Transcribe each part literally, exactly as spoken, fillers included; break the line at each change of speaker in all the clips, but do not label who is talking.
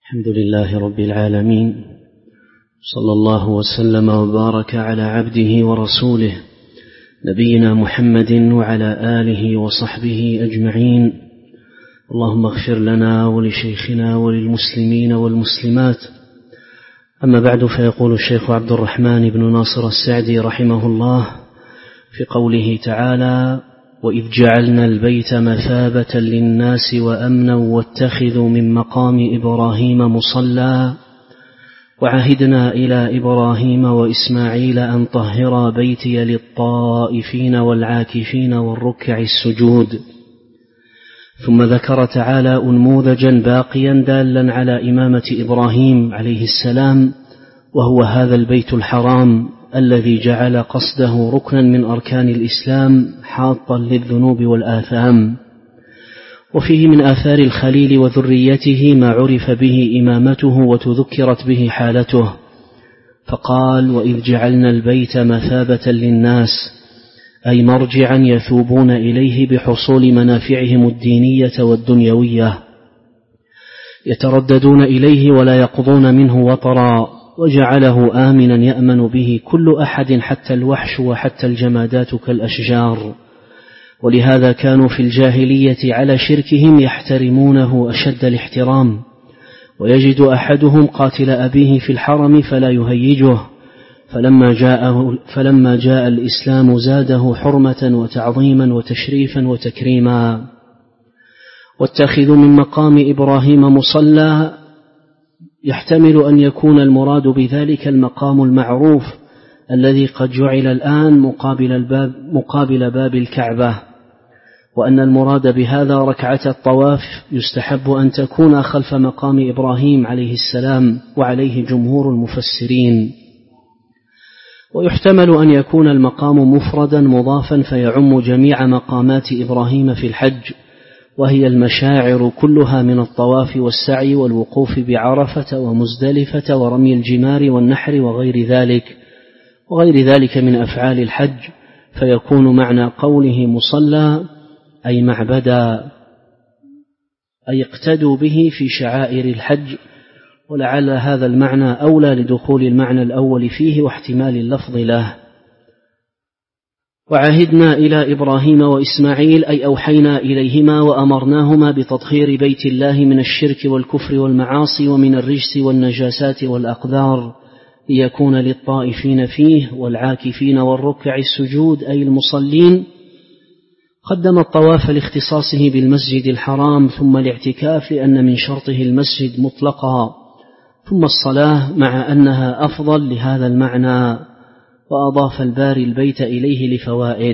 الحمد لله رب العالمين، صلى الله وسلم وبارك على عبده ورسوله نبينا محمد وعلى آله وصحبه أجمعين. اللهم اغفر لنا ولشيخنا وللمسلمين والمسلمات. أما بعد، فيقول الشيخ عبد الرحمن بن ناصر السعدي رحمه الله في قوله تعالى: وإذ جعلنا البيت مثابة للناس وأمنا واتخذوا من مقام إبراهيم مصلى وعهدنا إلى إبراهيم وإسماعيل أن طهرا بيتي للطائفين والعاكفين والركع السجود. ثم ذكر تعالى أنموذجا باقيا دالا على إمامة إبراهيم عليه السلام، وهو هذا البيت الحرام الذي جعل قصده ركنا من أركان الإسلام حاطا للذنوب والآثام. وفيه من آثار الخليل وذريته ما عرف به إمامته وتذكرت به حالته، فقال: وإذ جعلنا البيت مثابة للناس، أي مرجعا يثوبون إليه بحصول منافعهم الدينية والدنيوية، يترددون إليه ولا يقضون منه وطرا، وجعله آمنا يأمن به كل أحد حتى الوحش وحتى الجمادات كالأشجار. ولهذا كانوا في الجاهلية على شركهم يحترمونه أشد الاحترام، ويجد أحدهم قاتل أبيه في الحرم فلا يهيجه، فلما جاء, فلما جاء الإسلام زاده حرمة وتعظيما وتشريفا وتكريما. واتخذوا من مقام إبراهيم مصلى، يحتمل أن يكون المراد بذلك المقام المعروف الذي قد جعل الآن مقابل, الباب مقابل باب الكعبة، وأن المراد بهذا ركعة الطواف يستحب أن تكون خلف مقام إبراهيم عليه السلام، وعليه جمهور المفسرين. ويحتمل أن يكون المقام مفردا مضافا فيعم جميع مقامات إبراهيم في الحج، وهي المشاعر كلها من الطواف والسعي والوقوف بعرفة ومزدلفة ورمي الجمار والنحر وغير ذلك وغير ذلك من أفعال الحج، فيكون معنى قوله مصلى أي معبدا، أي اقتدوا به في شعائر الحج. ولعل هذا المعنى أولى لدخول المعنى الأول فيه واحتمال اللفظ له. وعهدنا إلى إبراهيم وإسماعيل، أي أوحينا إليهما وأمرناهما بتطهير بيت الله من الشرك والكفر والمعاصي ومن الرجس والنجاسات والأقدار، ليكون للطائفين فيه والعاكفين والركع السجود، أي المصلين. قدم الطواف لاختصاصه بالمسجد الحرام، ثم الاعتكاف لأن من شرطه المسجد مطلقا، ثم الصلاة مع أنها أفضل لهذا المعنى. وأضاف الباري البيت إليه لفوائد،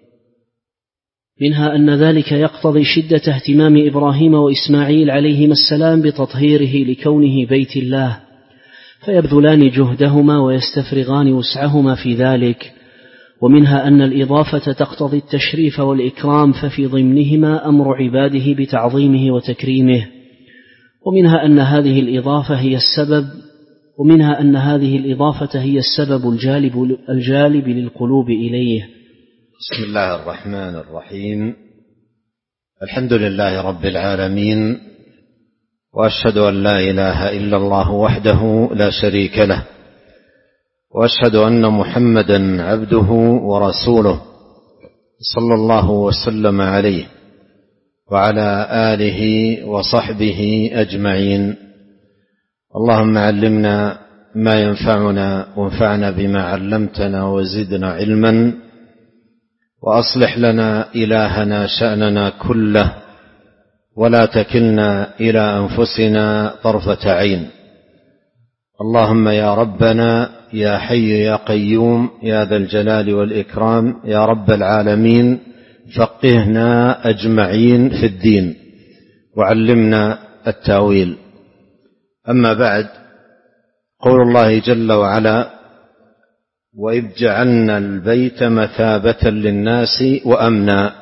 منها أن ذلك يقتضي شدة اهتمام إبراهيم وإسماعيل عليهما السلام بتطهيره لكونه بيت الله، فيبذلان جهدهما ويستفرغان وسعهما في ذلك. ومنها أن الإضافة تقتضي التشريف والإكرام، ففي ضمنهما أمر عباده بتعظيمه وتكريمه. ومنها أن هذه الإضافة هي السبب ومنها أن هذه الإضافة هي السبب الجالب, الجالب للقلوب إليه.
بسم الله الرحمن الرحيم. الحمد لله رب العالمين، وأشهد أن لا إله إلا الله وحده لا شريك له، وأشهد أن محمدا عبده ورسوله صلى الله وسلم عليه وعلى آله وصحبه أجمعين. اللهم علمنا ما ينفعنا وانفعنا بما علمتنا وزدنا علما، وأصلح لنا إلهنا شأننا كله، ولا تكلنا إلى أنفسنا طرفة عين. اللهم يا ربنا يا حي يا قيوم يا ذا الجلال والإكرام يا رب العالمين، فقهنا أجمعين في الدين وعلمنا التأويل. أما بعد، قول الله جل وعلا: وإذ جعلنا البيت مثابة للناس وأمنا.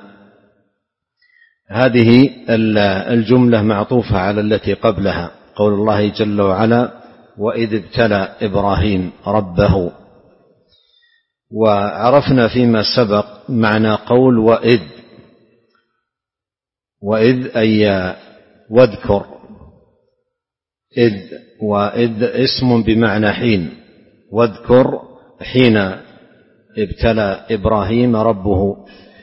هذه الجملة معطوفة على التي قبلها، قول الله جل وعلا: وإذ ابتلى إبراهيم ربه. وعرفنا فيما سبق معنى قول وإذ، وإذ أي واذكر، إذ، وإذ اسم بمعنى حين، واذكر حين ابتلى إبراهيم ربه،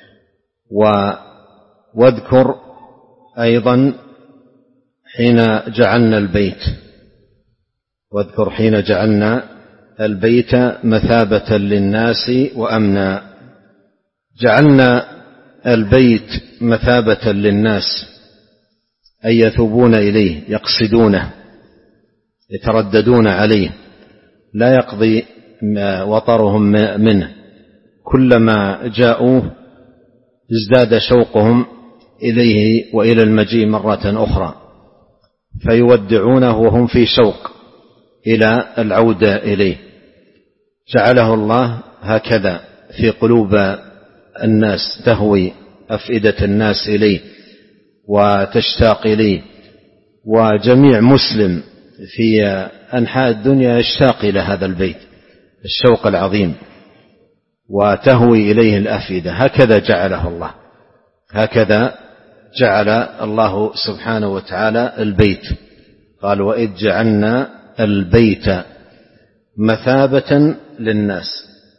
واذكر أيضا حين جعلنا البيت، واذكر حين جعلنا البيت مثابة للناس وأمنا. جعلنا البيت مثابة للناس أي يثوبون إليه، يقصدونه، يترددون عليه، لا يقضي وطرهم منه، كلما جاءوه ازداد شوقهم إليه وإلى المجيء مرة أخرى، فيودعونه وهم في شوق إلى العودة إليه. جعله الله هكذا في قلوب الناس، تهوي أفئدة الناس إليه وتشتاق إليه، وجميع مسلم في أنحاء الدنيا يشتاق إلى هذا البيت الشوق العظيم، وتهوي إليه الأفئدة. هكذا جعله الله، هكذا جعل الله سبحانه وتعالى البيت. قال وإذ جعلنا البيت مثابة للناس،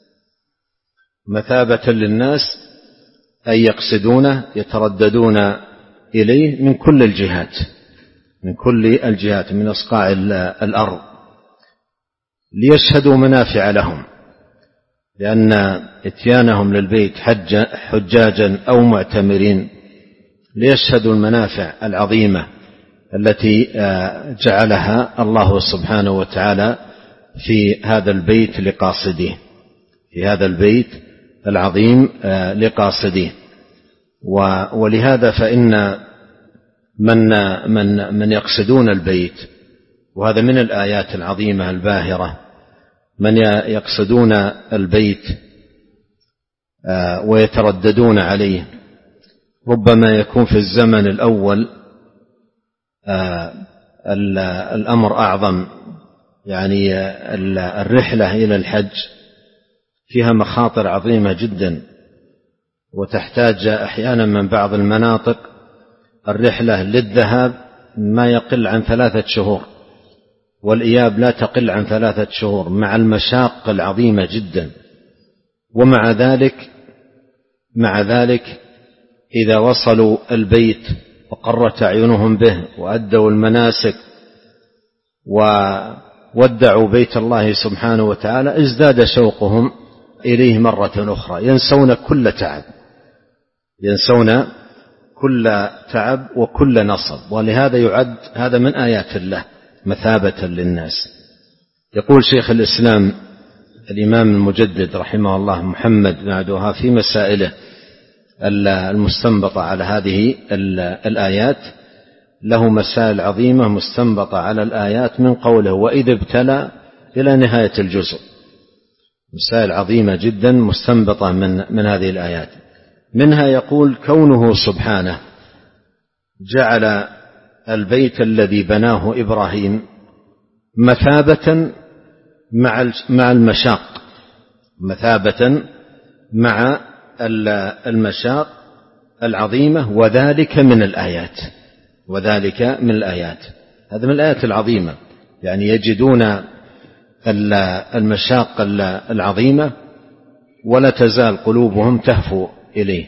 مثابة للناس أي يقصدونه، يترددون إليه من كل الجهات، من كل الجهات، من أصقاع الأرض، ليشهدوا منافع لهم، لأن إتيانهم للبيت حج حجاجا أو معتمرين ليشهدوا المنافع العظيمة التي جعلها الله سبحانه وتعالى في هذا البيت لقاصديه، في هذا البيت العظيم لقاصديه. ولهذا فإن من من من يقصدون البيت، وهذا من الآيات العظيمة الباهرة، من يقصدون البيت ويترددون عليه، ربما يكون في الزمن الأول الأمر أعظم، يعني الرحلة إلى الحج فيها مخاطر عظيمة جدا، وتحتاج أحيانا من بعض المناطق الرحلة للذهاب ما يقل عن ثلاثة شهور، والإياب لا تقل عن ثلاثة شهور، مع المشاق العظيمة جدا. ومع ذلك مع ذلك إذا وصلوا البيت وقرت أعينهم به وأدوا المناسك وودعوا بيت الله سبحانه وتعالى، ازداد شوقهم إليه مرة أخرى، ينسون كل تعب، ينسون كل تعب وكل نصب. ولهذا يعد هذا من آيات الله مثابة للناس. يقول شيخ الإسلام الإمام المجدد رحمه الله محمد بن عبد الوهاب في مسائله المستنبطة على هذه الآيات، له مسائل عظيمة مستنبطة على الآيات من قوله وإذ ابتلى إلى نهاية الجزء، مسائل عظيمة جدا مستنبطة من من هذه الآيات. منها يقول كونه سبحانه جعل البيت الذي بناه إبراهيم مثابة مع المشاق، مثابة مع المشاق العظيمة، وذلك من الآيات، وذلك من الآيات. هذا من الآيات العظيمة، يعني يجدون المشاق العظيمة ولا تزال قلوبهم تهفو إليه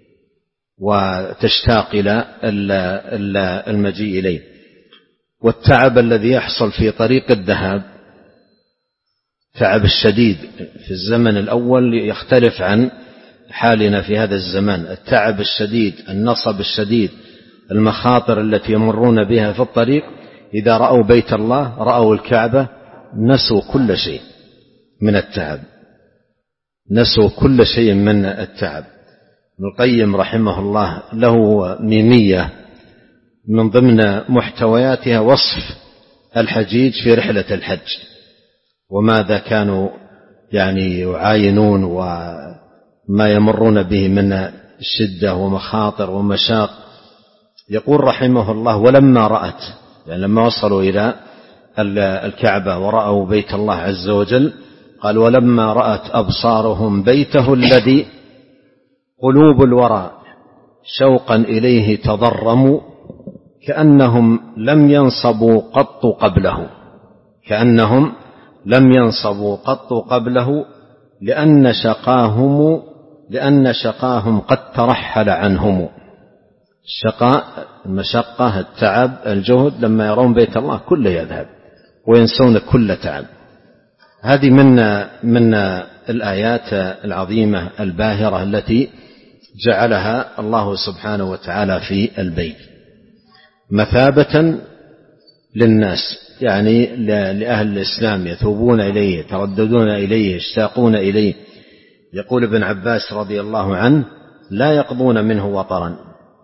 وتشتاق إلى المجيء إليه. والتعب الذي يحصل في طريق الذهاب تعب الشديد في الزمن الأول يختلف عن حالنا في هذا الزمان، التعب الشديد، النصب الشديد، المخاطر التي يمرون بها في الطريق. إذا رأوا بيت الله، رأوا الكعبة، نسوا كل شيء من التعب، نسوا كل شيء من التعب. ابن القيم رحمه الله له ميمية من ضمن محتوياتها وصف الحجيج في رحلة الحج، وماذا كانوا يعني يعاينون وما يمرون به من الشدة ومخاطر ومشاق. يقول رحمه الله ولما رأت، يعني لما وصلوا إلى الكعبة ورأوا بيت الله عز وجل، قال ولما رأت أبصارهم بيته الذي قلوب الورى شوقا إليه تضرموا، كأنهم لم ينصبوا قط قبله كأنهم لم ينصبوا قط قبله لأن شقاهم لأن شقاهم قد ترحل عنهم. الشقاء المشقة التعب الجهد لما يرون بيت الله كله يذهب وينسون كل تعب. هذه من من الآيات العظيمة الباهرة التي جعلها الله سبحانه وتعالى في البيت مثابة للناس، يعني لأهل الإسلام يثوبون إليه يترددون إليه يشتاقون إليه. يقول ابن عباس رضي الله عنه: لا يقضون منه وطرا.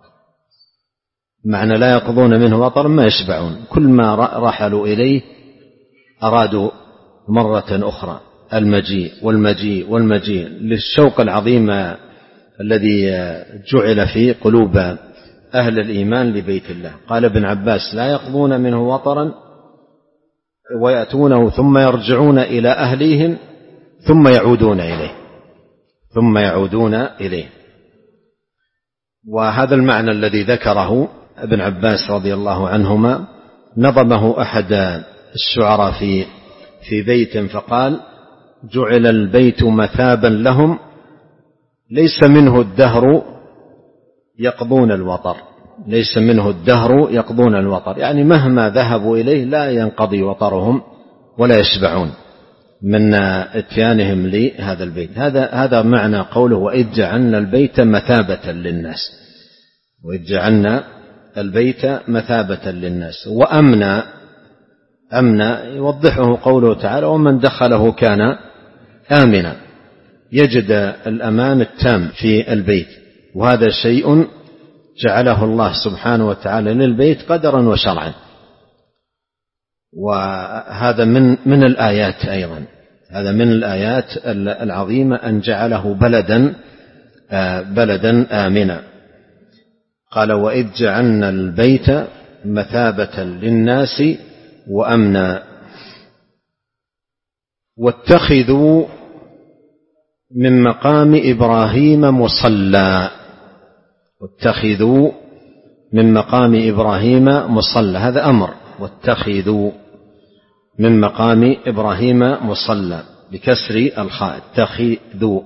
معنى لا يقضون منه وطرا ما يشبعون، كل ما رحلوا إليه أرادوا مرة أخرى المجيء والمجيء والمجيء للشوق العظيم الذي جعل في قلوب أهل الإيمان لبيت الله. قال ابن عباس: لا يقضون منه وطرا ويأتونه ثم يرجعون إلى أهليهم ثم يعودون إليه ثم يعودون إليه. وهذا المعنى الذي ذكره ابن عباس رضي الله عنهما نظمه أحد الشعراء في في بيت فقال: جعل البيت مثابا لهم ليس منه الدهر يقضون الوطر ليس منه الدهر يقضون الوطر، يعني مهما ذهبوا إليه لا ينقضي وطرهم ولا يشبعون من اتيانهم لهذا البيت. هذا هذا معنى قوله: وإذ جعلنا البيت مثابة للناس وإذ جعلنا البيت مثابة للناس وأمنا. أمنا يوضحه قوله تعالى: ومن دخله كان آمنا، يجد الأمان التام في البيت. وهذا شيء جعله الله سبحانه وتعالى للبيت قدرا وشرعا. وهذا من من الآيات أيضا هذا من الآيات العظيمة أن جعله بلدا بلدا آمنا. قال: وإذ جعلنا البيت مثابة للناس وأمنا واتخذوا من مقام إبراهيم مصلى واتخذوا من مقام إبراهيم مصلى. هذا أمر: واتخذوا من مقام إبراهيم مصلى بكسر الخاء اتخذوا.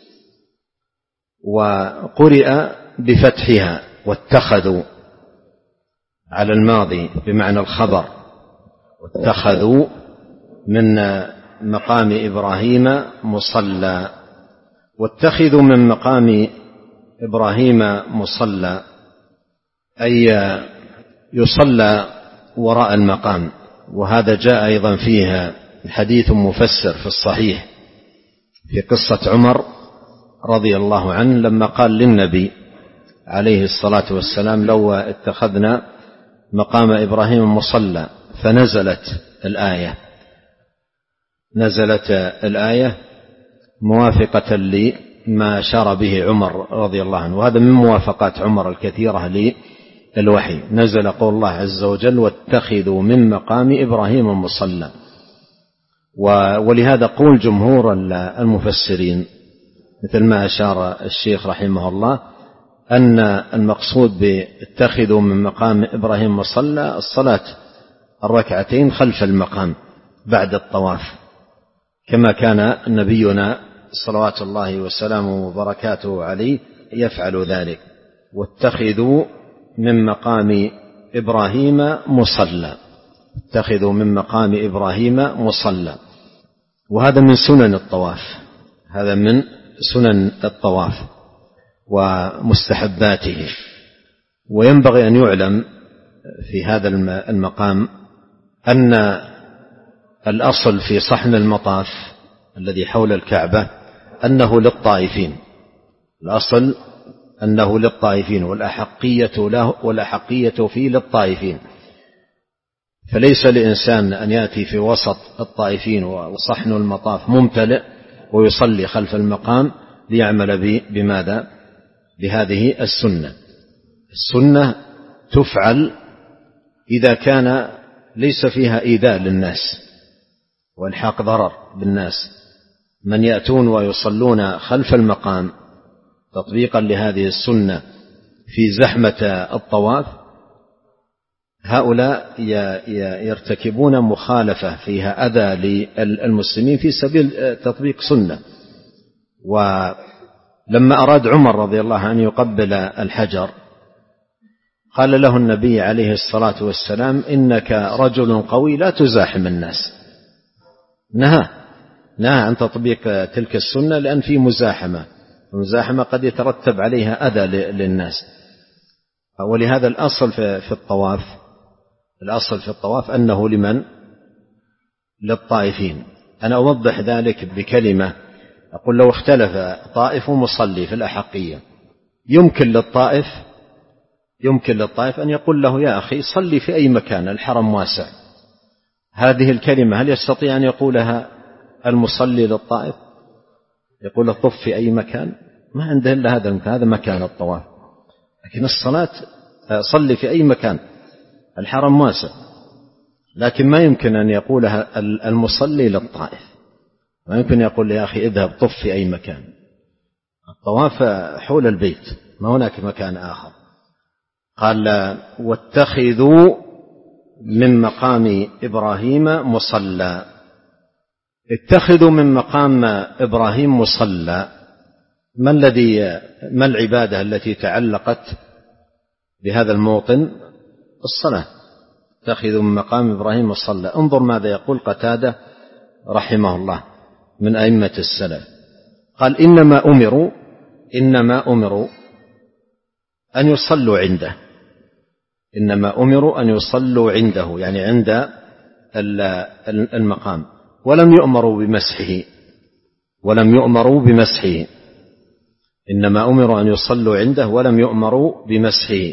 وقرئ بفتحها واتخذوا على الماضي بمعنى الخبر، واتخذوا من مقام إبراهيم مصلى. واتخذوا من مقام إبراهيم مصلى أي يصلى وراء المقام. وهذا جاء أيضا فيها حديث مفسر في الصحيح في قصة عمر رضي الله عنه لما قال للنبي عليه الصلاة والسلام: لو اتخذنا مقام إبراهيم مصلى، فنزلت الآية نزلت الآية موافقة لما أشار به عمر رضي الله عنه. وهذا من موافقات عمر الكثيرة للوحي. نزل قول الله عز وجل: واتخذوا من مقام إبراهيم مصلى. ولهذا قول جمهور المفسرين مثل ما أشار الشيخ رحمه الله أن المقصود باتخذوا من مقام إبراهيم مصلى الصلاة الركعتين خلف المقام بعد الطواف، كما كان نبينا صلوات الله وسلامه وبركاته عليه يفعل ذلك. واتخذوا من مقام إبراهيم مصلى اتخذوا من مقام إبراهيم مصلى. وهذا من سنن الطواف هذا من سنن الطواف ومستحباته. وينبغي أن يعلم في هذا المقام أن الأصل في صحن المطاف الذي حول الكعبة أنه للطائفين. الأصل أنه للطائفين والأحقية له والأحقية فيه للطائفين. فليس لإنسان أن يأتي في وسط الطائفين وصحن المطاف ممتلئ ويصلي خلف المقام ليعمل بماذا؟ بهذه السنة. السنة تفعل إذا كان ليس فيها إيذاء للناس والحاق ضرر بالناس. من يأتون ويصلون خلف المقام تطبيقا لهذه السنة في زحمة الطواف هؤلاء يرتكبون مخالفة فيها أذى للمسلمين في سبيل تطبيق سنة. ولما أراد عمر رضي الله عنه يقبل الحجر قال له النبي عليه الصلاة والسلام: إنك رجل قوي لا تزاحم الناس. نهى نهى عن تطبيق تلك السنة لأن في مزاحمة، المزاحمة قد يترتب عليها أذى للناس. ولهذا الأصل في الطواف الأصل في الطواف أنه لمن؟ للطائفين. أنا أوضح ذلك بكلمة، أقول لو اختلف طائف ومصلي في الأحقية يمكن للطائف يمكن للطائف أن يقول له: يا أخي صلي في أي مكان، الحرم واسع. هذه الكلمة هل يستطيع أن يقولها المصلي للطائف؟ يقول الطف في أي مكان؟ ما عنده إلا هذا المكان، هذا مكان الطواف. لكن الصلاة صلي في أي مكان، الحرم واسع. لكن ما يمكن أن يقولها المصلي للطائف، ما يمكن يقول: يا أخي اذهب طف في أي مكان. الطواف حول البيت، ما هناك مكان آخر. قال: واتخذوا من مقام إبراهيم مصلى. اتخذوا من مقام إبراهيم مصلى. ما الذي ما العبادة التي تعلقت بهذا الموطن؟ الصلاة. اتخذوا من مقام إبراهيم مصلى. انظر ماذا يقول قتادة رحمه الله من أئمة السلف. قال: إنما أمروا إنما أمروا أن يصلوا عنده إنما أمروا أن يصلوا عنده، يعني عند المقام، ولم يؤمروا بمسحه ولم يؤمروا بمسحه إنما أمروا أن يصلوا عنده ولم يؤمروا بمسحه.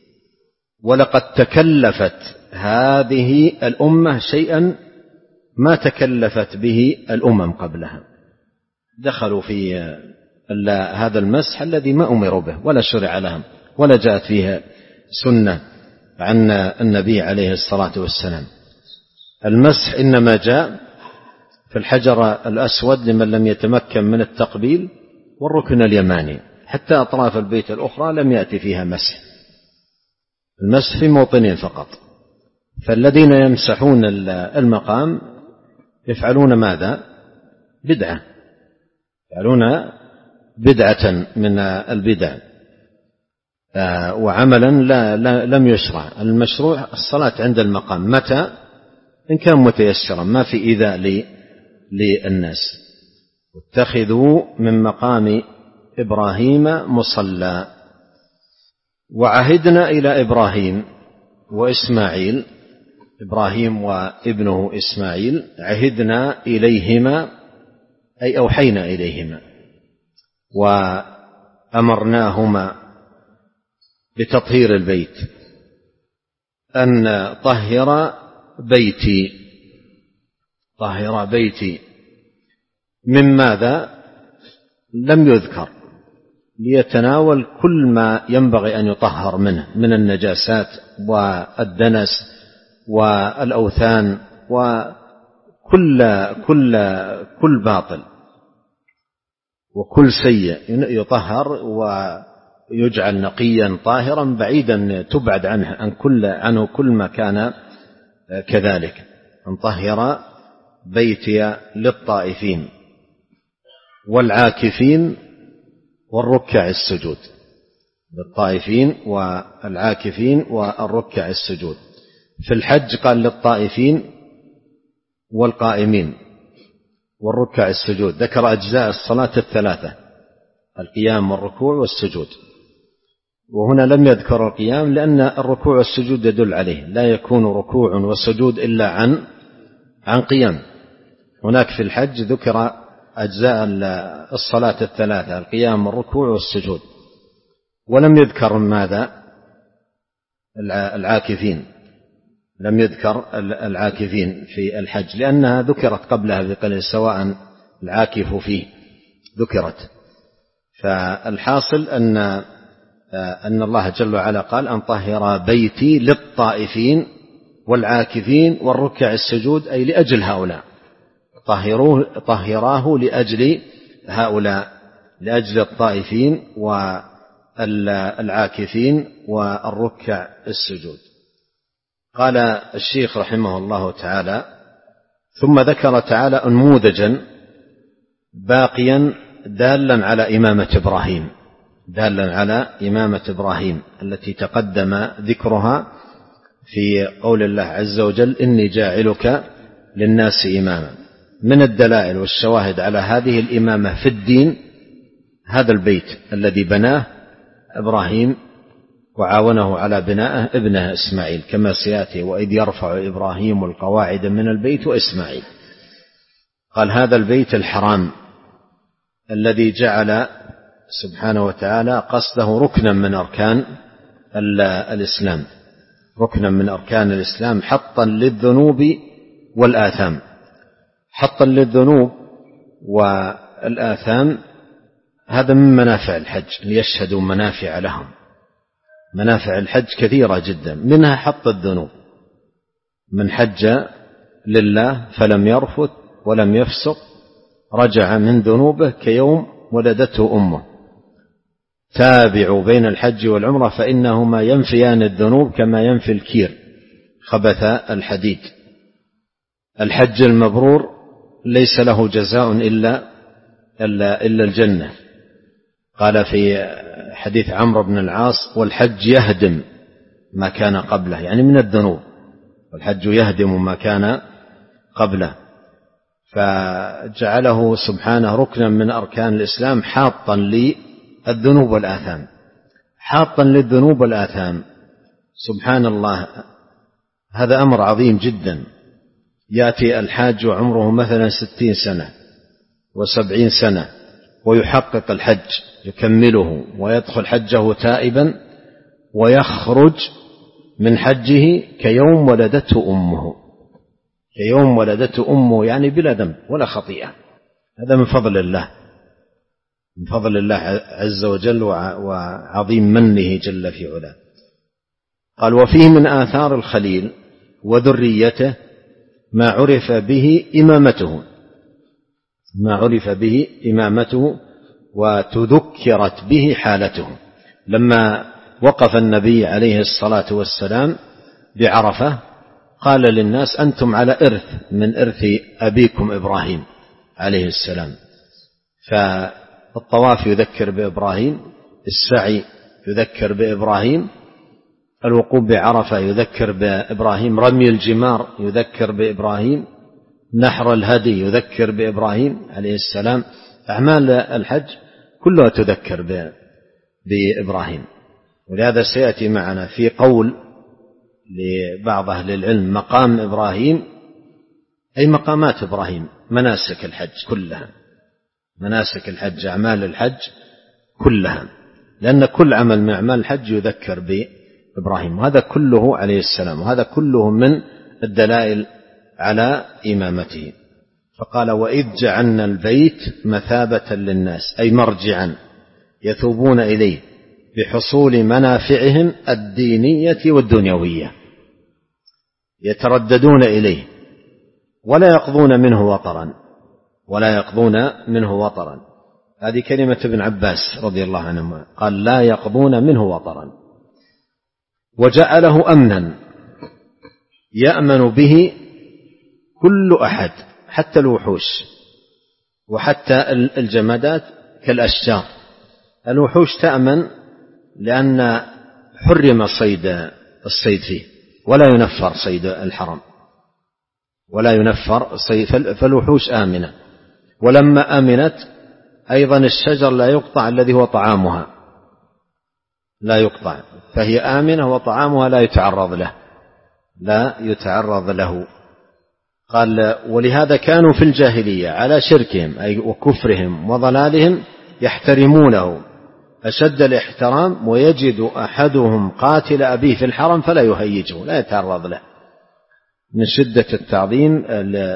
ولقد تكلفت هذه الأمة شيئا ما تكلفت به الأمم قبلها، دخلوا في هذا المسح الذي ما أمروا به ولا شرع لهم ولا جاءت فيها سنة عن النبي عليه الصلاة والسلام. المسح إنما جاء في الحجر الأسود لمن لم يتمكن من التقبيل، والركن اليماني، حتى أطراف البيت الأخرى لم يأتي فيها مسح. المسح في موطنين فقط. فالذين يمسحون المقام يفعلون ماذا؟ بدعة يفعلون بدعة من البدع وعملا لا, لا لم يشرع. المشروع الصلاة عند المقام متى؟ إن كان متيسرا ما في إيذاء للناس. واتخذوا من مقام إبراهيم مصلى. وعهدنا إلى إبراهيم وإسماعيل، إبراهيم وابنه إسماعيل، عهدنا إليهما أي أوحينا إليهما وأمرناهما بتطهير البيت، أن طهر بيتي طهر بيتي من ماذا؟ لم يذكر، ليتناول كل ما ينبغي أن يطهر منه من النجاسات والدنس والأوثان وكل كل كل باطل وكل سيء يطهر ويجعل نقيا طاهرا بعيدا تبعد عنه عن كل عنه كل ما كان كذلك. أن طهر بيتي للطائفين والعاكفين والركع السجود. للطائفين والعاكفين والركع السجود. في الحج قال للطائفين والقائمين والركع السجود، ذكر أجزاء الصلاة الثلاثة: القيام والركوع والسجود. وهنا لم يذكر القيام لأن الركوع والسجود يدل عليه، لا يكون ركوع وسجود إلا عن عن قيام. هناك في الحج ذكر أجزاء الصلاة الثلاثة: القيام والركوع والسجود، ولم يذكر ماذا؟ العاكفين، لم يذكر العاكفين في الحج لأنها ذكرت قبلها بقليل، سواء العاكف فيه ذكرت. فالحاصل أن أن الله جل وعلا قال: أن طهر بيتي للطائفين والعاكفين والركع السجود، أي لأجل هؤلاء، طهروه طهراه لأجل هؤلاء، لأجل الطائفين والعاكفين والركع السجود. قال الشيخ رحمه الله تعالى: ثم ذكر تعالى نموذجا باقيا دالا على إمامة إبراهيم دالا على إمامة إبراهيم التي تقدم ذكرها في قول الله عز وجل: إني جاعلك للناس إماما. من الدلائل والشواهد على هذه الإمامة في الدين هذا البيت الذي بناه إبراهيم وعاونه على بنائه ابنه إسماعيل، كما سيأتي: وإذ يرفع إبراهيم القواعد من البيت وإسماعيل. قال: هذا البيت الحرام الذي جعل سبحانه وتعالى قصده ركنا من أركان الإسلام ركنا من أركان الإسلام حطا للذنوب والآثام. حطا للذنوب والآثام هذا من منافع الحج، ليشهدوا منافع لهم. منافع الحج كثيرة جدا، منها حط الذنوب. من حج لله فلم يرفث ولم يفسق رجع من ذنوبه كيوم ولدته أمه. تابعوا بين الحج والعمرة فإنهما ينفيان الذنوب كما ينفي الكير خبث الحديد. الحج المبرور ليس له جزاء إلا, إلا, إلا الجنة. قال في حديث عمرو بن العاص: والحج يهدم ما كان قبله، يعني من الذنوب، والحج يهدم ما كان قبله. فجعله سبحانه ركنا من أركان الإسلام حاطا للذنوب والآثام حاطا للذنوب والآثام. سبحان الله، هذا أمر عظيم جدا. يأتي الحاج وعمره مثلا ستين سنة وسبعين سنة ويحقق الحج يكمله ويدخل حجه تائبا ويخرج من حجه كيوم ولدته أمه كيوم ولدته أمه يعني بلا ذنب ولا خطيئة. هذا من فضل الله من فضل الله عز وجل وعظيم منه جل في علاه. قال: وفيه من آثار الخليل وذريته ما عرف به إمامته ما عرف به إمامته وتذكرت به حالته. لما وقف النبي عليه الصلاة والسلام بعرفة قال للناس: أنتم على إرث من إرث أبيكم إبراهيم عليه السلام. فالطواف يذكر بإبراهيم، السعي يذكر بإبراهيم، الوقوف بعرفة يذكر بإبراهيم، رمي الجمار يذكر بإبراهيم، نحر الهدي يذكر بإبراهيم عليه السلام. أعمال الحج كلها تذكر بإبراهيم. ولهذا سيأتي معنا في قول لبعض أهل العلم: مقام إبراهيم أي مقامات إبراهيم، مناسك الحج كلها مناسك الحج أعمال الحج كلها، لأن كل عمل من أعمال الحج يذكر بإبراهيم، وهذا كله عليه السلام، وهذا كله من الدلائل على إمامته. فقال: وإذ جعلنا البيت مثابة للناس أي مرجعا يثوبون إليه بحصول منافعهم الدينية والدنيوية، يترددون إليه ولا يقضون منه وطرا ولا يقضون منه وطرا. هذه كلمة ابن عباس رضي الله عنه، قال: لا يقضون منه وطرا. وجعله أمنا يأمن به كل أحد حتى الوحوش وحتى الجمادات كالأشجار. الوحوش تأمن لأن حرم صيد الصيد فيه، ولا ينفر صيد الحرم ولا ينفر صيد، فالوحوش آمنة. ولما آمنت أيضا الشجر لا يقطع الذي هو طعامها لا يقطع، فهي آمنة وطعامها لا يتعرض له لا يتعرض له. قال: ولهذا كانوا في الجاهلية على شركهم أي وكفرهم وضلالهم يحترمونه أشد الاحترام، ويجد أحدهم قاتل أبيه في الحرم فلا يهيجه لا يتعرض له من شدة التعظيم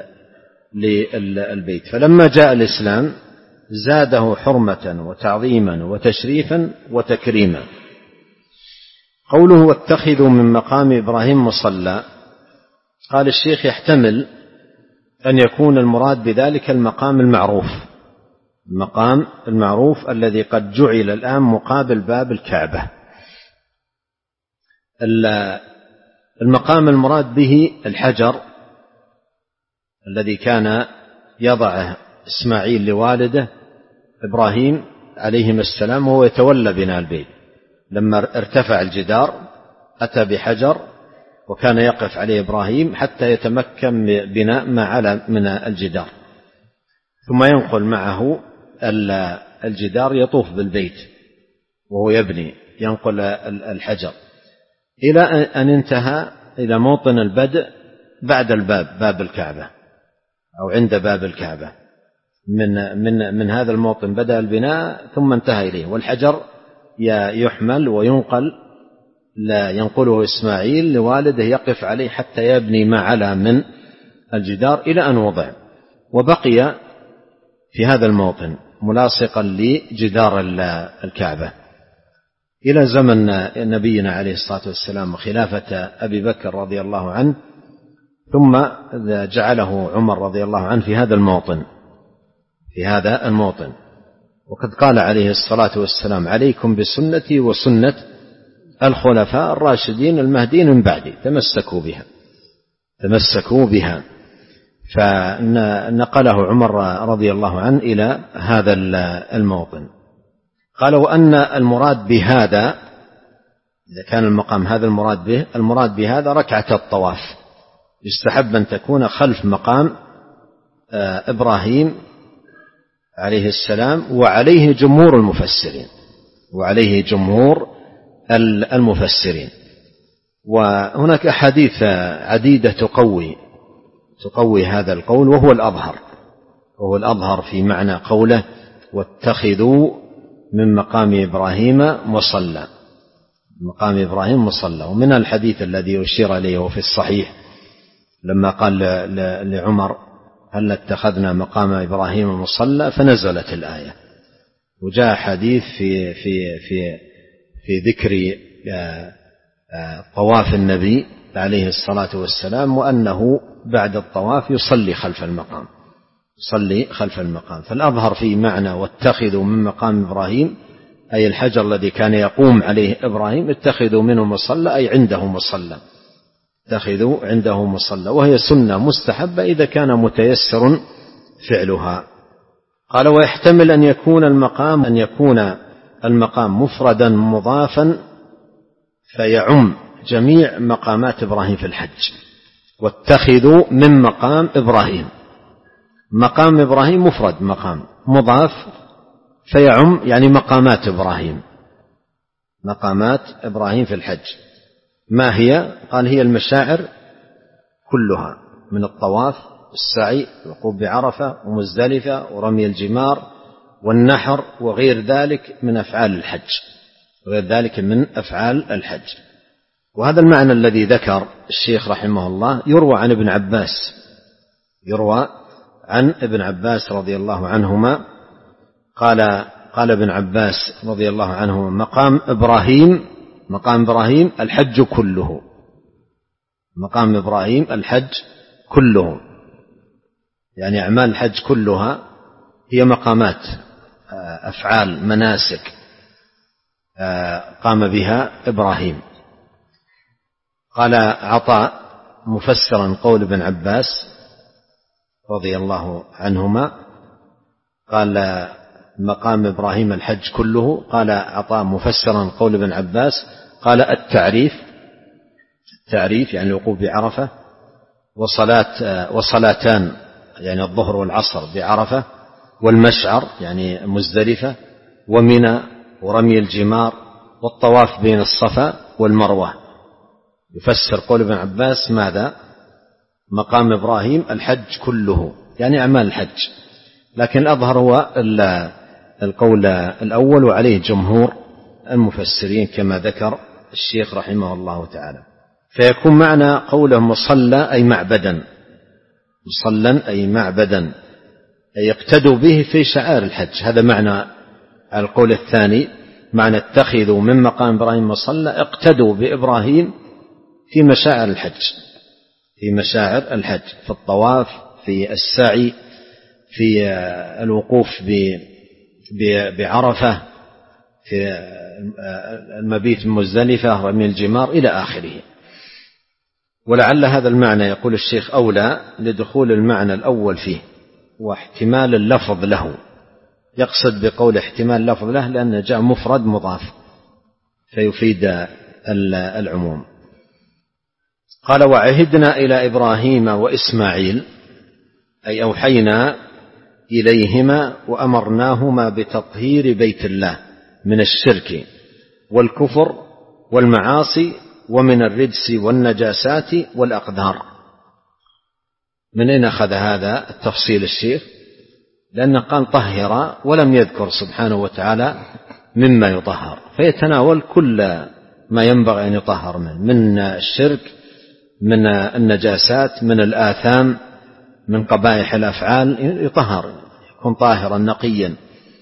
للبيت. فلما جاء الإسلام زاده حرمة وتعظيما وتشريفا وتكريما. قوله: واتخذوا من مقام إبراهيم مصلى، قال الشيخ: يحتمل أن يكون المراد بذلك المقام المعروف المقام المعروف الذي قد جعل الآن مقابل باب الكعبة. المقام المراد به الحجر الذي كان يضعه إسماعيل لوالده إبراهيم عليهما السلام وهو يتولى بناء البيت. لما ارتفع الجدار أتى بحجر وكان يقف عليه إبراهيم حتى يتمكن بناء ما على من الجدار، ثم ينقل معه الجدار يطوف بالبيت وهو يبني، ينقل الحجر إلى أن انتهى إلى موطن البدء بعد الباب، باب الكعبة أو عند باب الكعبة. من من من هذا الموطن بدأ البناء ثم انتهى إليه، والحجر يحمل وينقل، لا ينقله إسماعيل لوالده يقف عليه حتى يبني ما على من الجدار إلى أن وضع، وبقي في هذا الموطن ملاصقا لجدار الكعبة إلى زمن نبينا عليه الصلاة والسلام وخلافة أبي بكر رضي الله عنه، ثم جعله عمر رضي الله عنه في هذا الموطن في هذا الموطن وقد قال عليه الصلاة والسلام: عليكم بسنتي وسنة الخلفاء الراشدين المهديين من بعدي، تمسكوا بها تمسكوا بها فنقله عمر رضي الله عنه إلى هذا الموطن. قال: وأن المراد بهذا، إذا كان المقام هذا المراد به، المراد بهذا ركعة الطواف، يستحب أن تكون خلف مقام إبراهيم عليه السلام، وعليه جمهور المفسرين وعليه جمهور المفسرين وهناك أحاديث عديدة تقوي تقوي هذا القول، وهو الأظهر وهو الأظهر في معنى قوله: واتخذوا من مقام إبراهيم مصلى، مقام إبراهيم مصلى. ومن الحديث الذي أشير إليه في الصحيح لما قال لعمر: هل اتخذنا مقام إبراهيم مصلى، فنزلت الآية. وجاء حديث في في في في ذكر طواف النبي عليه الصلاة والسلام، وأنه بعد الطواف يصلي خلف المقام يصلي خلف المقام. فالأظهر في معنى واتخذوا من مقام إبراهيم أي الحجر الذي كان يقوم عليه إبراهيم، اتخذوا منه مصلى أي عنده مصلى، اتخذوا عنده مصلى، وهي سنة مستحبة إذا كان متيسر فعلها. قال: ويحتمل أن يكون المقام أن يكون المقام مفردا مضافا فيعم جميع مقامات إبراهيم في الحج. واتخذوا من مقام إبراهيم، مقام إبراهيم مفرد، مقام مضاف فيعم يعني مقامات إبراهيم مقامات إبراهيم في الحج. ما هي؟ قال: هي المشاعر كلها، من الطواف والسعي والوقوف بعرفة ومزدلفة ورمي الجمار والنحر وغير ذلك من أفعال الحج وغير ذلك من أفعال الحج. وهذا المعنى الذي ذكر الشيخ رحمه الله يروى عن ابن عباس يروى عن ابن عباس رضي الله عنهما قال قال ابن عباس رضي الله عنه: مقام إبراهيم مقام إبراهيم الحج كله مقام إبراهيم الحج كله يعني أعمال الحج كلها هي مقامات، أفعال، مناسك قام بها إبراهيم. قال عطاء مفسرا قول ابن عباس رضي الله عنهما، قال: مقام إبراهيم الحج كله. قال عطاء مفسرا قول ابن عباس، قال: التعريف التعريف يعني الوقوف بعرفة، وصلاة وصلاتان يعني الظهر والعصر بعرفة، والمشعر يعني مزدلفة، ومنى، ورمي الجمار، والطواف بين الصفا والمروة. يفسر قول ابن عباس ماذا؟ مقام إبراهيم الحج كله يعني أعمال الحج، لكن الأظهر هو القول الأول، وعليه جمهور المفسرين كما ذكر الشيخ رحمه الله تعالى. فيكون معنى قوله مصلى أي معبدا، مصلى أي معبدا، يقتدوا به في شعائر الحج. هذا معنى القول الثاني، معنى اتخذوا من مقام إبراهيم مصلى، اقتدوا بإبراهيم في مشاعر الحج في مشاعر الحج في الطواف، في السعي، في الوقوف بعرفة، في المبيت بمزدلفة، رمي الجمار إلى آخره. ولعل هذا المعنى يقول الشيخ أولى لدخول المعنى الأول فيه واحتمال اللفظ له، يقصد بقول احتمال اللفظ له لأنه جاء مفرد مضاف فيفيد العموم. قال وعهدنا إلى إبراهيم وإسماعيل، أي أوحينا إليهما وأمرناهما بتطهير بيت الله من الشرك والكفر والمعاصي ومن الرجس والنجاسات والأقدار. من أين أخذ هذا التفصيل الشيخ؟ لأنه قال طهر ولم يذكر سبحانه وتعالى مما يطهر، فيتناول كل ما ينبغي أن يطهر منه، من الشرك، من النجاسات، من الآثام، من قبائح الأفعال، يطهر يكون طاهرا نقيا.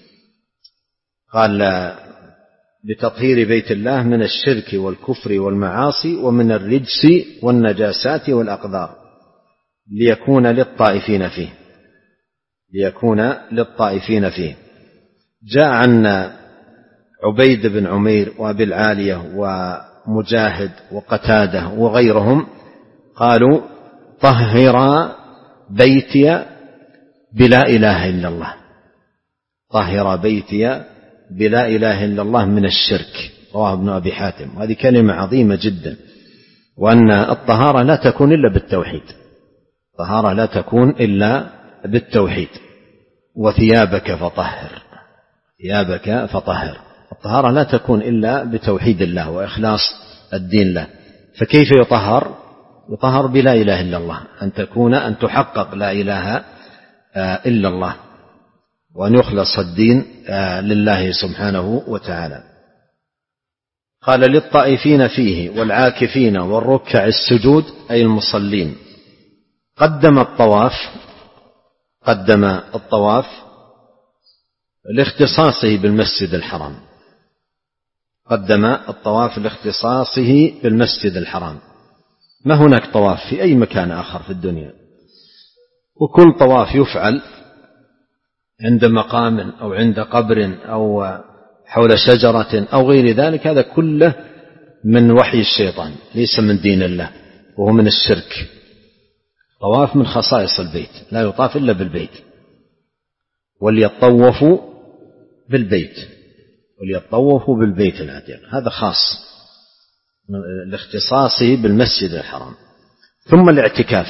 قال بتطهير بيت الله من الشرك والكفر والمعاصي ومن الرجس والنجاسات والأقدار ليكون للطائفين فيه ليكون للطائفين فيه. جاء عن عبيد بن عمير وأبي العالية ومجاهد وقتادة وغيرهم قالوا طهر بيتي بلا إله إلا الله، طهر بيتي بلا إله إلا الله من الشرك، رواه ابن أبي حاتم. هذه كلمة عظيمة جدا، وأن الطهارة لا تكون إلا بالتوحيد، الطهارة لا تكون إلا بالتوحيد. وثيابك فطهر، ثيابك فطهر، الطهارة لا تكون إلا بتوحيد الله وإخلاص الدين له. فكيف يطهر؟ يطهر بلا إله إلا الله، أن تكون أن تحقق لا إله إلا الله، وأن يخلص الدين لله سبحانه وتعالى. قال للطائفين فيه والعاكفين والركع السجود، أي المصلين. قدم الطواف قدم الطواف لاختصاصه بالمسجد الحرام، قدم الطواف لاختصاصه بالمسجد الحرام. ما هناك طواف في أي مكان آخر في الدنيا، وكل طواف يفعل عند مقام أو عند قبر أو حول شجرة أو غير ذلك، هذا كله من وحي الشيطان، ليس من دين الله، وهو من الشرك. طواف من خصائص البيت، لا يطاف إلا بالبيت. وليطوفوا بالبيت وليطوفوا بالبيت العتيق، هذا خاص لاختصاصه بالمسجد الحرام. ثم الاعتكاف،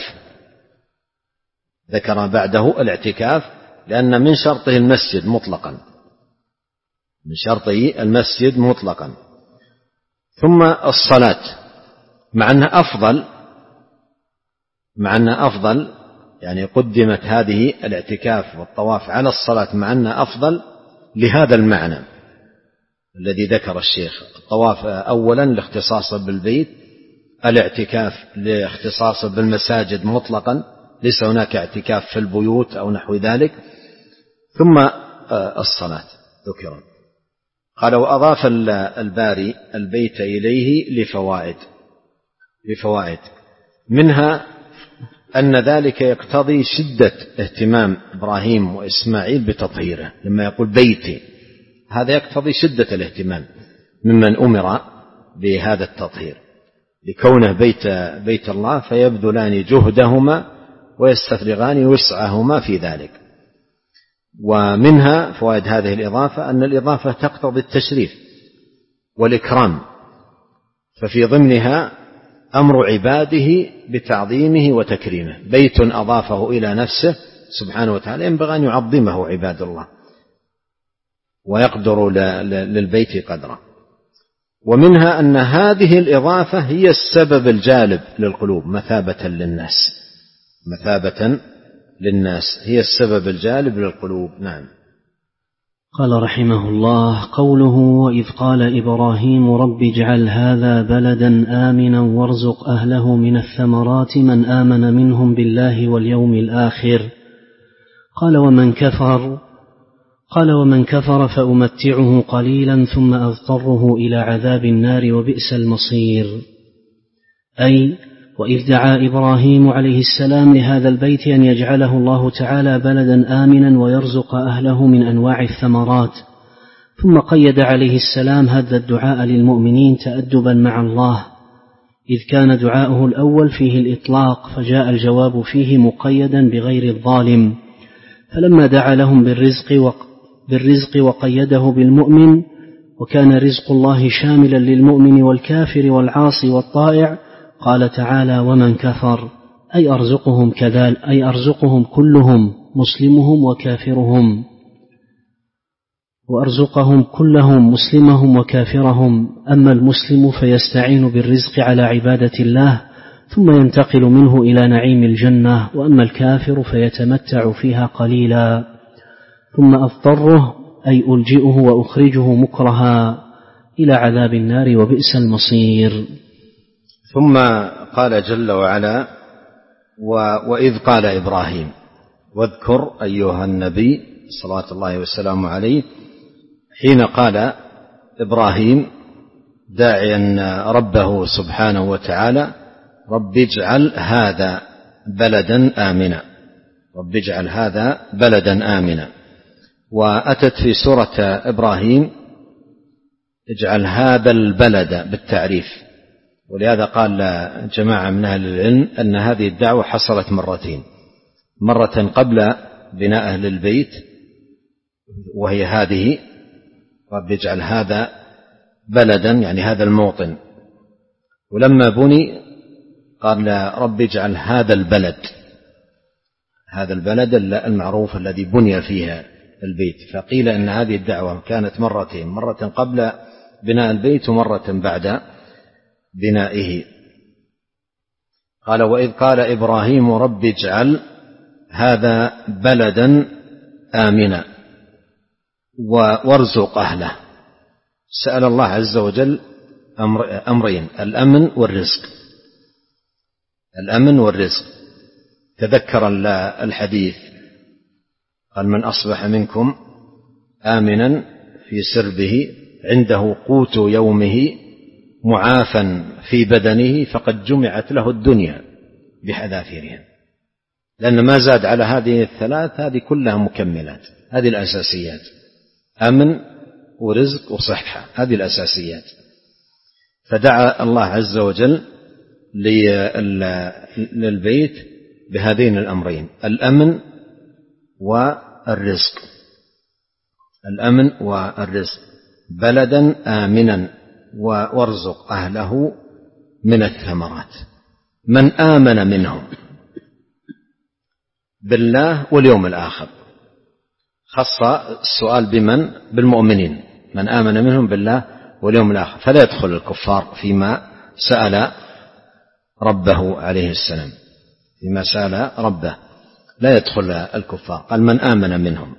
ذكر بعده الاعتكاف لأن من شرطه المسجد مطلقا، من شرطه المسجد مطلقا. ثم الصلاة، مع أنها أفضل مع أنها أفضل يعني قدمت هذه الاعتكاف والطواف على الصلاة مع أنها أفضل لهذا المعنى الذي ذكر الشيخ. الطواف أولا لاختصاصه بالبيت، الاعتكاف لاختصاصه بالمساجد مطلقا، ليس هناك اعتكاف في البيوت أو نحو ذلك. ثم الصلاة ذكرت. قال وأضاف الباري البيت إليه لفوائد لفوائد منها أن ذلك يقتضي شدة اهتمام إبراهيم وإسماعيل بتطهيره. لما يقول بيتي، هذا يقتضي شدة الاهتمام ممن أمر بهذا التطهير، لكونه بيت, بيت الله، فيبذلان جهدهما ويستفرغان وسعهما في ذلك. ومنها فوائد هذه الإضافة أن الإضافة تقتضي التشريف والإكرام، ففي ضمنها أمر عباده بتعظيمه وتكريمه. بيت أضافه إلى نفسه سبحانه وتعالى ينبغي أن يعظمه عباد الله ويقدر للبيت قدره. ومنها أن هذه الإضافة هي السبب الجالب للقلوب مثابة للناس مثابة للناس هي السبب الجالب للقلوب. نعم.
قال رحمه الله: قوله وإذ قال إبراهيم رب اجعل هذا بلدا آمنا وارزق أهله من الثمرات من آمن منهم بالله واليوم الآخر. قال ومن كفر قال ومن كفر فأمتعه قليلا ثم أضطره إلى عذاب النار وبئس المصير. أي وإذ دعا إبراهيم عليه السلام لهذا البيت أن يجعله الله تعالى بلدا آمنا ويرزق أهله من أنواع الثمرات، ثم قيد عليه السلام هذا الدعاء للمؤمنين تأدبا مع الله، إذ كان دعاؤه الأول فيه الإطلاق فجاء الجواب فيه مقيدا بغير الظالم، فلما دعا لهم بالرزق بالرزق وقيده بالمؤمن، وكان رزق الله شاملا للمؤمن والكافر والعاصي والطائع، قال تعالى: ومن كفر، أي أرزقهم كذلك، أي أرزقهم كلهم، مسلمهم وكافرهم، وأرزقهم كلهم مسلمهم وكافرهم. أما المسلم فيستعين بالرزق على عبادة الله ثم ينتقل منه إلى نعيم الجنة، وأما الكافر فيتمتع فيها قليلا ثم أضطره، أي ألجئه وأخرجه مكرها إلى عذاب النار وبئس المصير.
ثم قال جل وعلا: وإذ قال إبراهيم. واذكر أيها النبي صلوات الله وسلامه عليه حين قال إبراهيم داعيا ربه سبحانه وتعالى: رب اجعل هذا بلدا آمنا، رب اجعل هذا بلدا آمنا. وأتت في سورة إبراهيم اجعل هذا البلد بالتعريف، ولهذا قال جماعة من أهل العلم أن هذه الدعوة حصلت مرتين، مرة قبل بناء أهل البيت وهي هذه رب اجعل هذا بلدا، يعني هذا الموطن، ولما بني قال رب اجعل هذا البلد، هذا البلد المعروف الذي بني فيها البيت. فقيل أن هذه الدعوة كانت مرتين، مرة قبل بناء البيت ومرة بعد بنائه. قال: وإذ قال إبراهيم رب اجعل هذا بلدا آمنا وارزق أهله. سأل الله عز وجل أمر أمرين: الأمن والرزق، الأمن والرزق. تذكر الحديث قال: من أصبح منكم آمنا في سربه عنده قوت يومه معافا في بدنه فقد جمعت له الدنيا بحذافيرها. لأن ما زاد على هذه الثلاث هذه كلها مكملات، هذه الأساسيات: أمن ورزق وصحة، هذه الأساسيات. فدعا الله عز وجل للبيت بهذين الأمرين: الأمن والرزق، الأمن والرزق، بلدا آمنا وارزق أهله من الثمرات. من آمن منهم بالله واليوم الآخر، خص السؤال بمن؟ بالمؤمنين، من آمن منهم بالله واليوم الآخر، فلا يدخل الكفار فيما سأل ربه عليه السلام، فيما سأل ربه لا يدخل الكفار، قال من آمن منهم.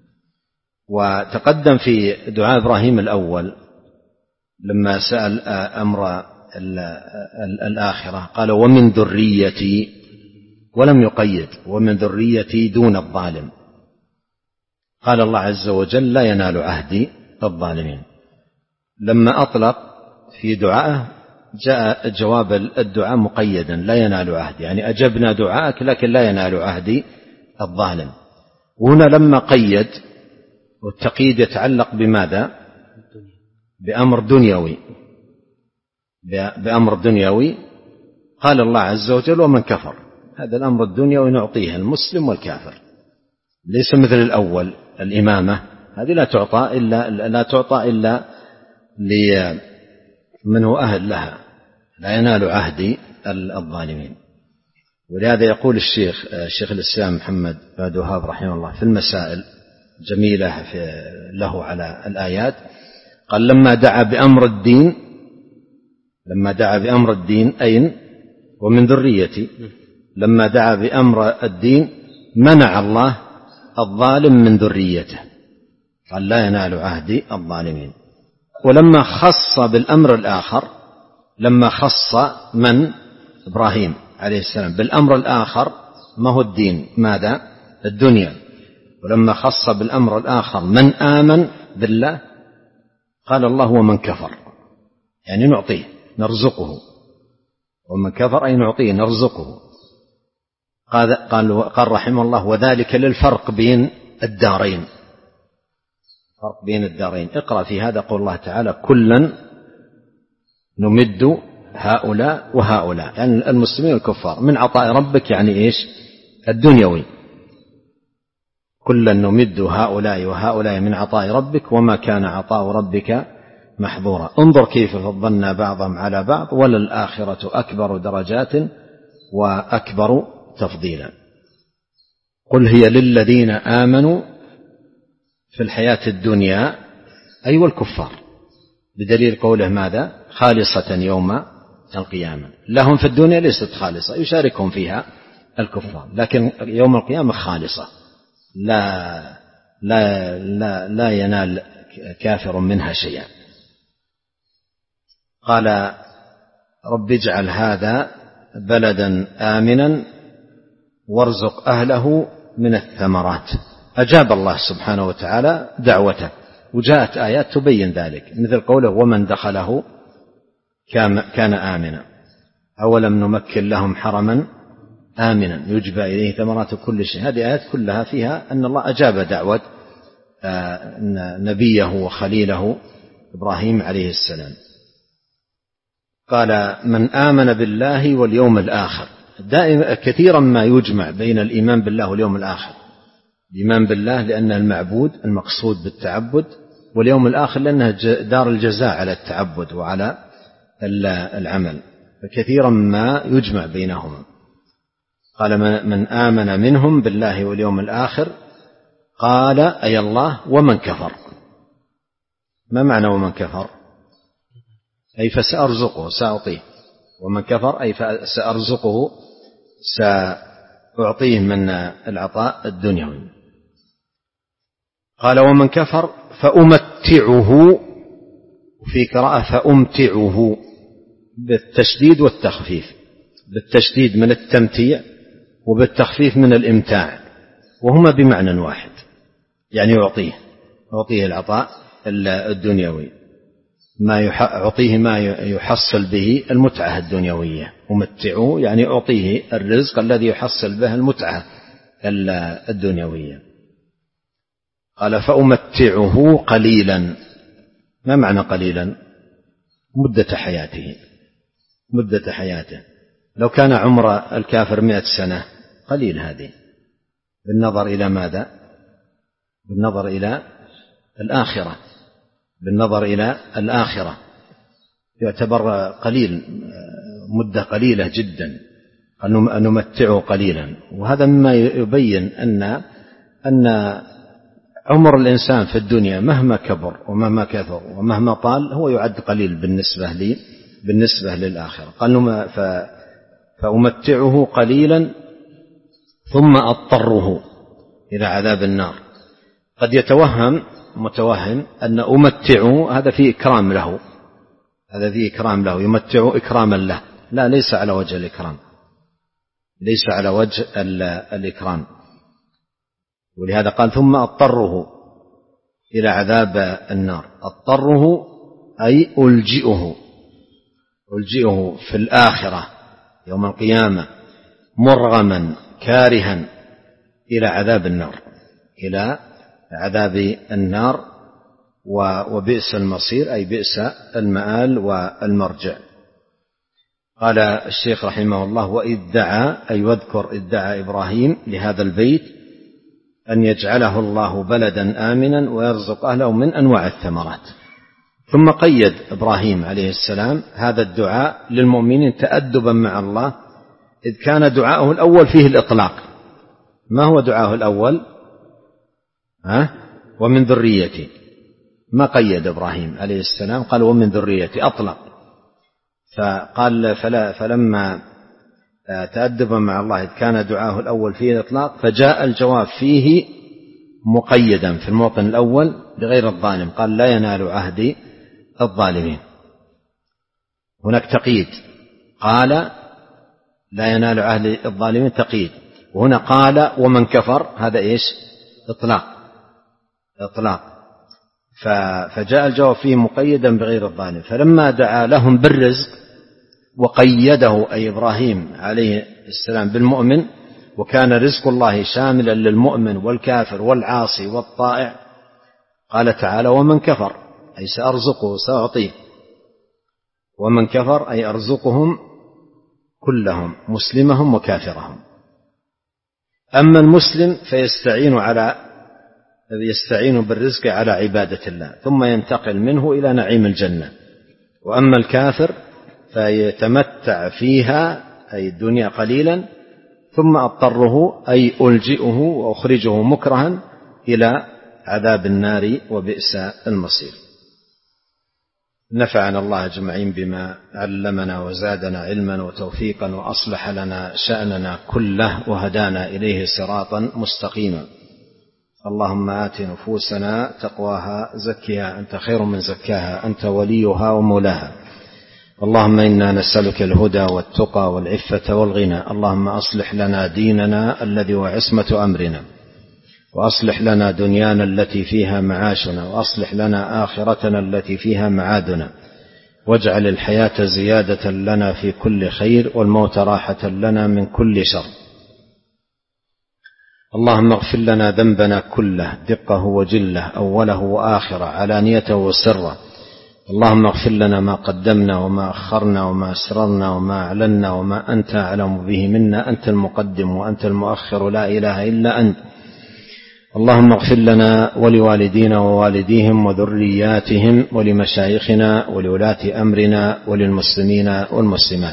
وتقدم في دعاء إبراهيم الأول لما سأل أمر الآخرة قال: ومن ذريتي، ولم يقيد ومن ذريتي دون الظالم. قال الله عز وجل: لا ينال عهدي الظالمين. لما أطلق في دعائه جاء جواب الدعاء مقيدا: لا ينال عهدي، يعني أجبنا دعاءك لكن لا ينال عهدي الظالم. وهنا لما قيد، والتقييد يتعلق بماذا؟ بأمر دنيوي، بأمر دنيوي. قال الله عز وجل: ومن كفر. هذا الأمر الدنيوي نعطيه المسلم والكافر، ليس مثل الأول الإمامة، هذه لا تعطى إلا لا تعطى إلا لمن هو أهل لها، لا ينال عهدي الظالمين. ولهذا يقول الشيخ الشيخ الإسلام محمد بن عبد الوهاب رحمه الله في المسائل جميلة له على الآيات، قال: لما دعا بأمر الدين، لما دعا بأمر الدين أين؟ ومن ذريتي. لما دعا بأمر الدين منع الله الظالم من ذريته، قال: لا ينال عهدي الظالمين. ولما خص بالأمر الآخر، لما خص من؟ إبراهيم عليه السلام بالأمر الآخر، ما هو الدين؟ ماذا؟ الدنيا. ولما خص بالأمر الآخر من آمن بالله قال الله: ومن كفر، يعني نعطيه نرزقه. ومن كفر أي نعطيه نرزقه. قال, قال, قال رحمه الله: وذلك للفرق بين الدارين، فرق بين الدارين. اقرأ في هذا قول الله تعالى: كلا نمد هؤلاء وهؤلاء، يعني المسلمين والكفار، من عطاء ربك يعني إيش؟ الدنيوي. كلا نمد هؤلاء وهؤلاء من عطاء ربك وما كان عطاء ربك محظورا. انظر كيف فضلنا بعضهم على بعض وللآخرة أكبر درجات وأكبر تفضيلا. قل هي للذين آمنوا في الحياة الدنيا أي والكفار، بدليل قوله ماذا؟ خالصة يوم القيامة. لهم في الدنيا ليست خالصة، يشاركهم فيها الكفار، لكن يوم القيامة خالصة، لا لا لا, لا ينال كافر منها شيئا. قال رب اجعل هذا بلدا آمنا وارزق أهله من الثمرات. أجاب الله سبحانه وتعالى دعوته، وجاءت آيات تبين ذلك، مثل قوله ومن دخله كان آمنا، أولم نمكن لهم حرما آمنا يجبى إليه ثمرات كل شيء. هذه آيات كلها فيها أن الله أجاب دعوة نبيه وخليله إبراهيم عليه السلام. قال من آمن بالله واليوم الآخر. دائما كثيرا ما يجمع بين الإيمان بالله واليوم الآخر. الإيمان بالله لأنه المعبود المقصود بالتعبد، واليوم الآخر لأنه دار الجزاء على التعبد وعلى العمل، فكثيرا ما يجمع بينهما. قال من آمن منهم بالله واليوم الآخر، قال أي الله ومن كفر. ما معنى ومن كفر؟ أي فسأرزقه سأعطيه. ومن كفر أي فسأرزقه سأعطيه من العطاء الدنيوي. قال ومن كفر فأمتعه، في قراءة فأمتعه بالتشديد والتخفيف، بالتشديد من التمتيع وبالتخفيف من الإمتاع، وهما بمعنى واحد، يعني يعطيه يعطيه العطاء الدنيوي، ما يعطيه ما يحصل به المتعة الدنيوية. أمتعه يعني أعطيه الرزق الذي يحصل به المتعة الدنيوية. قال فأمتعه قليلا. ما معنى قليلا؟ مدة حياته، مدة حياته. لو كان عمر الكافر مئة سنة قليل هذه، بالنظر إلى ماذا؟ بالنظر إلى الآخرة، بالنظر إلى الآخرة يعتبر قليل، مدة قليلة جدا، أن نمتعه قليلا. وهذا مما يبين أن أن عمر الإنسان في الدنيا مهما كبر ومهما كثر ومهما طال هو يعد قليل بالنسبة لي بالنسبة للآخرة. قال فأمتعه قليلا ثم أضطره إلى عذاب النار. قد يتوهم متوهم أن أمتعه هذا فيه إكرام له، هذا فيه إكرام له، يمتعه إكراما له. لا، ليس على وجه الإكرام، ليس على وجه الإكرام. ولهذا قال ثم أضطره إلى عذاب النار. أضطره أي ألجئه، ألجئه في الآخرة يوم القيامة مرغما كارها إلى عذاب النار، إلى عذاب النار. وبئس المصير أي بئس المآل والمرجع. قال الشيخ رحمه الله وإذ دعا أي واذكر إذ دعا إبراهيم لهذا البيت أن يجعله الله بلدا آمنا ويرزق أهله من أنواع الثمرات. ثم قيد إبراهيم عليه السلام هذا الدعاء للمؤمنين تأدبا مع الله، إذ كان دعاءه الأول فيه الإطلاق. ما هو دعاءه الأول؟ ها؟ ومن ذريتي. ما قيد إبراهيم عليه السلام، قال ومن ذريتي، أطلق. فقال فلا فلما تأدبا مع الله إذ كان دعاءه الأول فيه الإطلاق، فجاء الجواب فيه مقيدا في الموطن الأول بغير الظالم، قال لا ينال عهدي الظالمين. هناك تقييد، قال لا ينال عهد الظالمين تقييد، وهنا قال ومن كفر، هذا إيش؟ إطلاق، إطلاق. فجاء الجواب فيه مقيدا بغير الظالم. فلما دعا لهم بالرزق وقيده أي إبراهيم عليه السلام بالمؤمن، وكان رزق الله شاملا للمؤمن والكافر والعاصي والطائع، قال تعالى ومن كفر أي سأرزقه سأعطيه. ومن كفر أي أرزقهم كلهم، مسلمهم وكافرهم. أما المسلم فيستعين على يستعين بالرزق على عبادة الله ثم ينتقل منه إلى نعيم الجنة. وأما الكافر فيتمتع فيها أي الدنيا قليلا ثم أضطره أي ألجئه وأخرجه مكرها إلى عذاب النار وبئس المصير. نفعنا الله أجمعين بما علمنا وزادنا علما وتوفيقا وأصلح لنا شأننا كله وهدانا إليه صراطا مستقيما. اللهم آت نفوسنا تقواها زكها أنت خير من زكاها أنت وليها ومولاها. اللهم إنا نسألك الهدى والتقى والعفة والغنى. اللهم أصلح لنا ديننا الذي هو عصمة أمرنا، وأصلح لنا دنيانا التي فيها معاشنا، وأصلح لنا آخرتنا التي فيها معادنا، واجعل الحياة زيادة لنا في كل خير والموت راحة لنا من كل شر. اللهم اغفر لنا ذنبنا كله دقه وجله أوله وآخره علانيته وسره. اللهم اغفر لنا ما قدمنا وما أخرنا وما أسررنا وما أعلنا وما أنت أعلم به منا، أنت المقدم وأنت المؤخر لا إله إلا أنت. اللهم اغفر لنا ولوالدينا ووالديهم وذرياتهم ولمشايخنا ولولاة أمرنا وللمسلمين والمسلمات.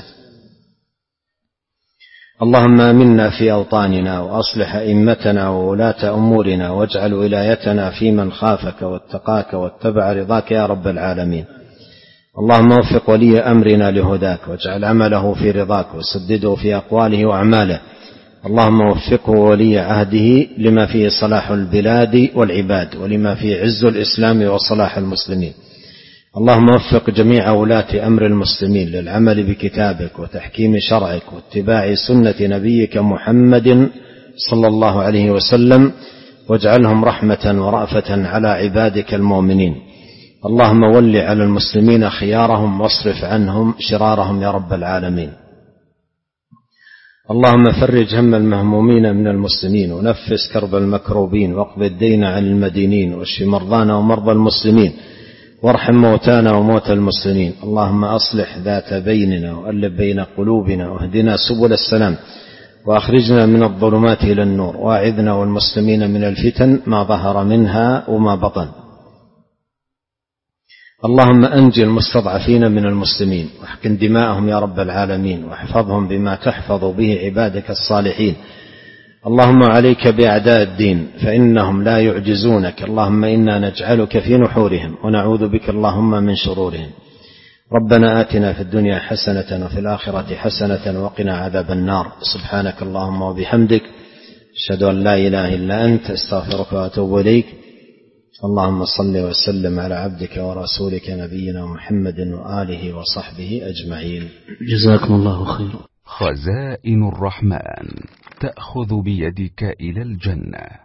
اللهم آمنا في أوطاننا وأصلح أئمتنا وولاة أمورنا، واجعل ولايتنا في من خافك واتقاك واتبع رضاك يا رب العالمين. اللهم وفق ولي أمرنا لهداك، واجعل عمله في رضاك، وسدده في أقواله وأعماله. اللهم وفقه ولي عهده لما فيه صلاح البلاد والعباد، ولما فيه عز الإسلام وصلاح المسلمين. اللهم وفق جميع ولاة أمر المسلمين للعمل بكتابك وتحكيم شرعك واتباع سنة نبيك محمد صلى الله عليه وسلم، واجعلهم رحمة ورأفة على عبادك المؤمنين. اللهم ول على المسلمين خيارهم واصرف عنهم شرارهم يا رب العالمين. اللهم فرج هم المهمومين من المسلمين، ونفس كرب المكروبين، واقض الدين عن المدينين، واشف مرضانا ومرضى المسلمين، وارحم موتانا وموتى المسلمين. اللهم أصلح ذات بيننا وألف بين قلوبنا، واهدنا سبل السلام، وأخرجنا من الظلمات إلى النور، واعذنا والمسلمين من الفتن ما ظهر منها وما بطن. اللهم أنجي المستضعفين من المسلمين، واحقن دماءهم يا رب العالمين، واحفظهم بما تحفظ به عبادك الصالحين. اللهم عليك بأعداء الدين فإنهم لا يعجزونك. اللهم إنا نجعلك في نحورهم ونعوذ بك اللهم من شرورهم. ربنا آتنا في الدنيا حسنة وفي الآخرة حسنة وقنا عذاب النار. سبحانك اللهم وبحمدك، أشهد أن لا إله إلا أنت، أستغفرك وأتوب إليك. اللهم صل وسلم على عبدك ورسولك نبينا محمد وآله وصحبه أجمعين.
جزاكم الله خيرا.
خزائن الرحمن تأخذ بيدك إلى الجنة.